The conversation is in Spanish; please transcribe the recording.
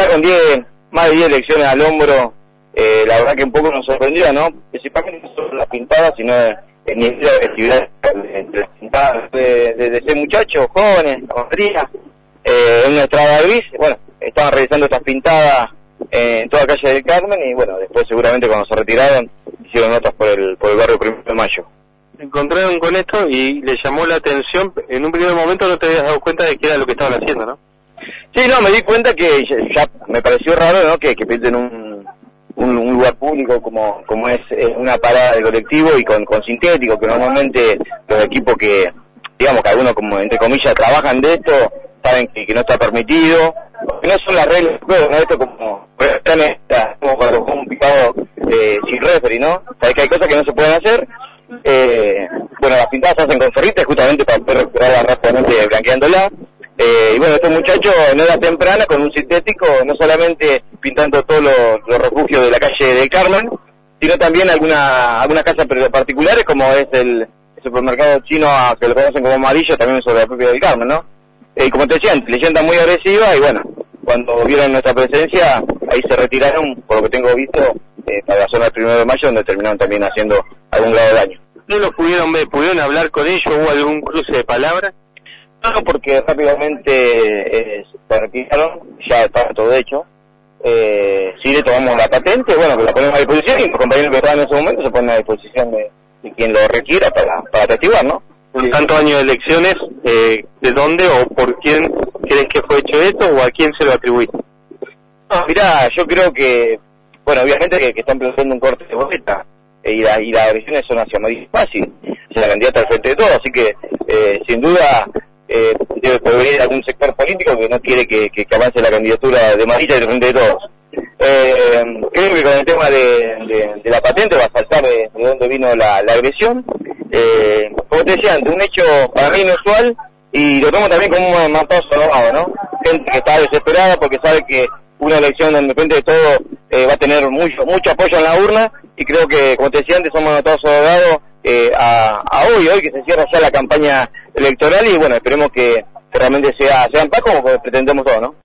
ya con más de 10 elecciones al hombro, la verdad que un poco nos sorprendió, ¿no? Principalmente no solo las pintadas, sino el nivel de agresividad entre las pintadas desde ser muchachos, jóvenes, la mayoría, en una estrada gris. Bueno, estaban realizando estas pintadas en toda calle del Carmen y bueno, después seguramente cuando se retiraron hicieron notas por el barrio 1 de Mayo. Se encontraron con esto y le llamó la atención. En un primer momento no te habías dado cuenta de que era lo que estaban haciendo, ¿no? Sí, no, me di cuenta que ya me pareció raro, ¿no? Que pinten un lugar público como es una parada de colectivo y con sintético, que normalmente los equipos que, digamos, que algunos como entre comillas trabajan de esto, saben que no está permitido, que no son las reglas del juego, ¿no? Esto como cuando un picado sin referee, ¿no? Sabes que hay cosas que no se pueden hacer. Bueno, las pintadas se hacen con ferrites justamente para poder recuperarla rápidamente blanqueándola. Y bueno, estos muchachos en hora temprana con un sintético, no solamente pintando todos los refugios de la calle del Carmen, sino también algunas casas particulares como es el supermercado chino que lo conocen como Amarillo, también sobre la propia del Carmen, ¿no? Como te decían, leyenda muy agresiva y bueno, cuando vieron nuestra presencia, ahí se retiraron, por lo que tengo visto, para la zona del 1 de Mayo, donde terminaron también haciendo algún grado de daño. ¿No lo pudieron ver? ¿Pudieron hablar con ellos? ¿Hubo algún cruce de palabras? No, porque rápidamente se retiraron, ya estaba todo hecho. Sí le tomamos la patente, bueno, que la ponemos a disposición y los compañeros que estaban en ese momento se ponen a disposición de quien lo requiera para atestiguar, ¿no? Por tanto año de elecciones, ¿de dónde o por quién crees que fue hecho esto o a quién se lo atribuiste? No, mirá, yo creo que, bueno, obviamente que están planteando un corte de boleta y las agresiones son hacia Mauricio Fácil, es la candidata al frente de todo, así que sin duda debe provenir algún sector político que no quiere que avance la candidatura de Marilla y del frente de todos. Creo que con el tema de la patente va a saltar de dónde vino la agresión. Como te decía antes, un hecho para mí inusual y lo tomo también como un matazo robado, ¿no? Gente que está desesperada porque sabe que una elección donde depende de todo va a tener mucho apoyo en la urna y creo que, como te decía antes, somos matados abogados a hoy que se cierra ya la campaña electoral y bueno, esperemos que realmente sea en paz como pretendemos todos, ¿no?